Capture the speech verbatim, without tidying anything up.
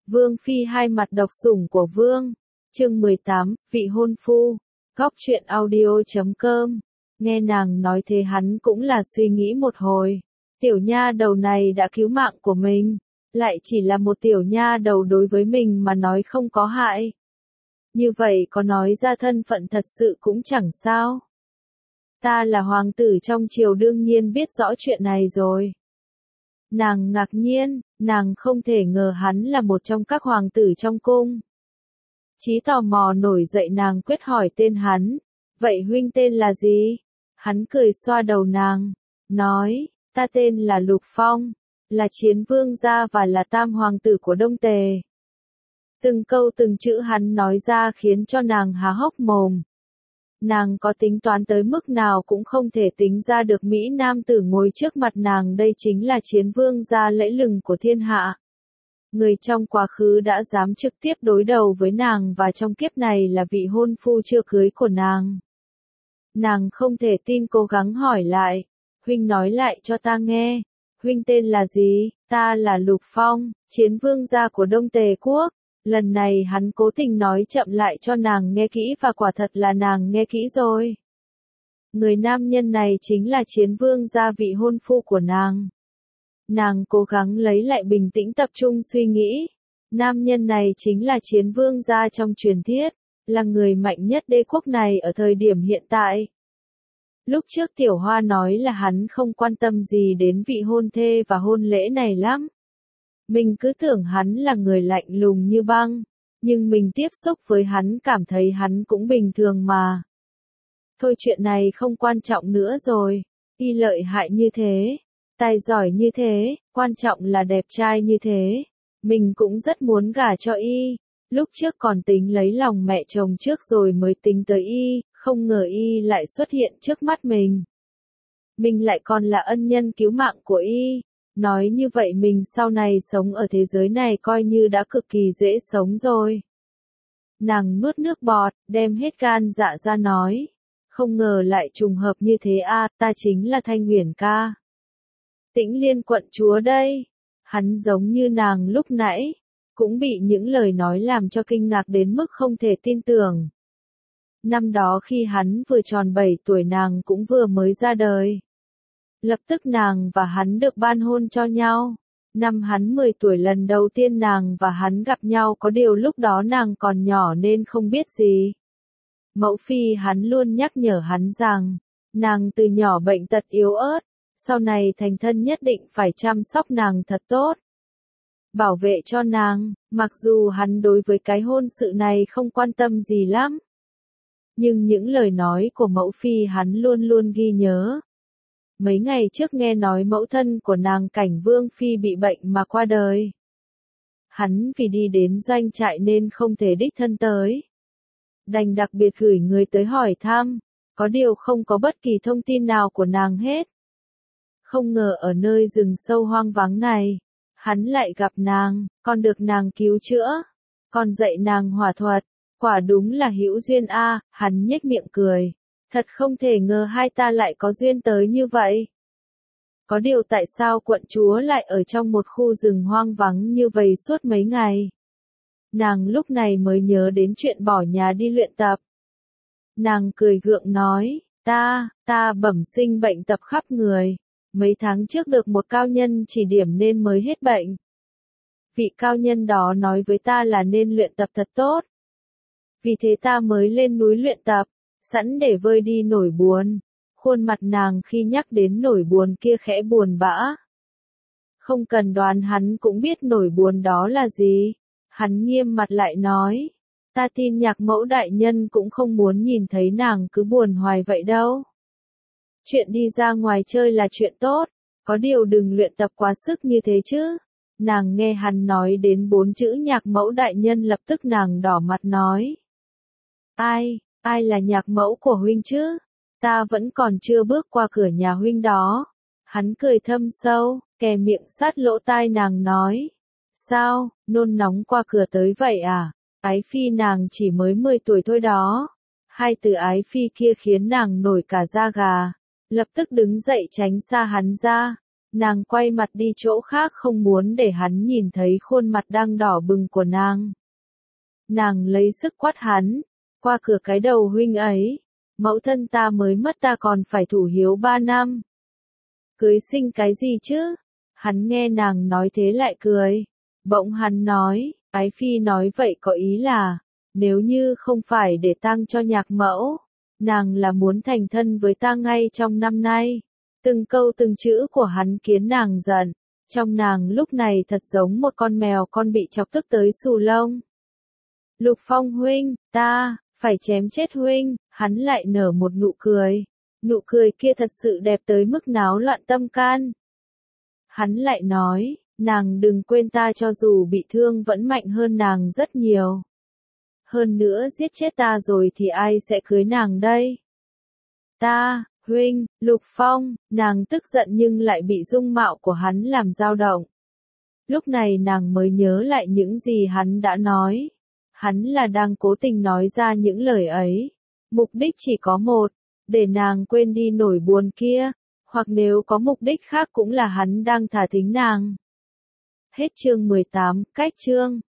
Vương Phi hai mặt độc sủng của Vương. Chương mười tám, vị hôn phu. Góc truyện audio chấm com. Nghe nàng nói thế hắn cũng là suy nghĩ một hồi. Tiểu nha đầu này đã cứu mạng của mình, lại chỉ là một tiểu nha đầu đối với mình mà nói không có hại. Như vậy có nói ra thân phận thật sự cũng chẳng sao. Ta là hoàng tử trong triều đương nhiên biết rõ chuyện này rồi. Nàng ngạc nhiên, nàng không thể ngờ hắn là một trong các hoàng tử trong cung. Chí tò mò nổi dậy, nàng quyết hỏi tên hắn. Vậy huynh tên là gì? Hắn cười xoa đầu nàng, nói, ta tên là Lục Phong, là chiến vương gia và là tam hoàng tử của Đông Tề. Từng câu từng chữ hắn nói ra khiến cho nàng há hốc mồm. Nàng có tính toán tới mức nào cũng không thể tính ra được Mỹ nam tử ngồi trước mặt nàng đây chính là chiến vương gia lẫy lừng của thiên hạ. Người trong quá khứ đã dám trực tiếp đối đầu với nàng và trong kiếp này là vị hôn phu chưa cưới của nàng. Nàng không thể tin, cố gắng hỏi lại, huynh nói lại cho ta nghe, huynh tên là gì? Ta là Lục Phong, chiến vương gia của Đông Tề quốc. Lần này hắn cố tình nói chậm lại cho nàng nghe kỹ và quả thật là nàng nghe kỹ rồi. Người nam nhân này chính là chiến vương gia, vị hôn phu của nàng. Nàng cố gắng lấy lại bình tĩnh, tập trung suy nghĩ. Nam nhân này chính là chiến vương gia trong truyền thuyết, là người mạnh nhất đế quốc này ở thời điểm hiện tại. Lúc trước Tiểu Hoa nói là hắn không quan tâm gì đến vị hôn thê và hôn lễ này lắm. Mình cứ tưởng hắn là người lạnh lùng như băng, nhưng mình tiếp xúc với hắn cảm thấy hắn cũng bình thường mà. Thôi chuyện này không quan trọng nữa rồi, y lợi hại như thế, tài giỏi như thế, quan trọng là đẹp trai như thế. Mình cũng rất muốn gả cho y, lúc trước còn tính lấy lòng mẹ chồng trước rồi mới tính tới y, không ngờ y lại xuất hiện trước mắt mình. Mình lại còn là ân nhân cứu mạng của y. Nói như vậy mình sau này sống ở thế giới này coi như đã cực kỳ dễ sống rồi. Nàng nuốt nước bọt, đem hết gan dạ ra nói. Không ngờ lại trùng hợp như thế a, ta chính là Thanh Huyền ca. Tĩnh Liên quận chúa đây. Hắn giống như nàng lúc nãy, cũng bị những lời nói làm cho kinh ngạc đến mức không thể tin tưởng. Năm đó khi hắn vừa tròn bảy tuổi nàng cũng vừa mới ra đời. Lập tức nàng và hắn được ban hôn cho nhau. Năm hắn mười tuổi lần đầu tiên nàng và hắn gặp nhau, có điều lúc đó nàng còn nhỏ nên không biết gì. Mẫu phi hắn luôn nhắc nhở hắn rằng, nàng từ nhỏ bệnh tật yếu ớt, sau này thành thân nhất định phải chăm sóc nàng thật tốt. Bảo vệ cho nàng, mặc dù hắn đối với cái hôn sự này không quan tâm gì lắm. Nhưng những lời nói của mẫu phi hắn luôn luôn ghi nhớ. Mấy ngày trước nghe nói mẫu thân của nàng Cảnh Vương Phi bị bệnh mà qua đời. Hắn vì đi đến doanh trại nên không thể đích thân tới. Đành đặc biệt gửi người tới hỏi thăm, có điều không có bất kỳ thông tin nào của nàng hết. Không ngờ ở nơi rừng sâu hoang vắng này, hắn lại gặp nàng, còn được nàng cứu chữa, còn dạy nàng hỏa thuật, quả đúng là hữu duyên a, hắn nhếch miệng cười. Thật không thể ngờ hai ta lại có duyên tới như vậy. Có điều tại sao quận chúa lại ở trong một khu rừng hoang vắng như vậy suốt mấy ngày? Nàng lúc này mới nhớ đến chuyện bỏ nhà đi luyện tập. Nàng cười gượng nói, ta, ta bẩm sinh bệnh tập khắp người. Mấy tháng trước được một cao nhân chỉ điểm nên mới hết bệnh. Vị cao nhân đó nói với ta là nên luyện tập thật tốt. Vì thế ta mới lên núi luyện tập, sẵn để vơi đi nỗi buồn. Khuôn mặt nàng khi nhắc đến nỗi buồn kia khẽ buồn bã. Không cần đoán hắn cũng biết nỗi buồn đó là gì. Hắn nghiêm mặt lại nói, ta tin Nhạc mẫu đại nhân cũng không muốn nhìn thấy nàng cứ buồn hoài vậy đâu. Chuyện đi ra ngoài chơi là chuyện tốt, có điều đừng luyện tập quá sức như thế chứ. Nàng nghe hắn nói đến bốn chữ Nhạc mẫu đại nhân, lập tức nàng đỏ mặt nói. Ai, ai là Nhạc mẫu của huynh chứ? Ta vẫn còn chưa bước qua cửa nhà huynh đó. Hắn cười thâm sâu, kè miệng sát lỗ tai nàng nói. Sao, nôn nóng qua cửa tới vậy à? Ái phi nàng chỉ mới mười tuổi thôi đó. Hai từ ái phi kia khiến nàng nổi cả da gà. Lập tức đứng dậy tránh xa hắn ra. Nàng quay mặt đi chỗ khác không muốn để hắn nhìn thấy khuôn mặt đang đỏ bừng của nàng. Nàng lấy sức quát hắn, qua cửa cái đầu huynh ấy, mẫu thân ta mới mất ta còn phải thủ hiếu ba năm. Cưới sinh cái gì chứ? Hắn nghe nàng nói thế lại cười. Bỗng hắn nói, Ái Phi nói vậy có ý là, nếu như không phải để tang cho nhạc mẫu, nàng là muốn thành thân với ta ngay trong năm nay. Từng câu từng chữ của hắn khiến nàng giận, trong nàng lúc này thật giống một con mèo con bị chọc tức tới xù lông. Lục Phong huynh, ta, phải chém chết huynh, hắn lại nở một nụ cười. Nụ cười kia thật sự đẹp tới mức náo loạn tâm can. Hắn lại nói, nàng đừng quên ta cho dù bị thương vẫn mạnh hơn nàng rất nhiều. Hơn nữa giết chết ta rồi thì ai sẽ cưới nàng đây? Ta, huynh, Lục Phong, nàng tức giận nhưng lại bị dung mạo của hắn làm dao động. Lúc này nàng mới nhớ lại những gì hắn đã nói. Hắn là đang cố tình nói ra những lời ấy. Mục đích chỉ có một, để nàng quên đi nỗi buồn kia, hoặc nếu có mục đích khác cũng là hắn đang thả thính nàng. Hết chương mười tám, cách chương.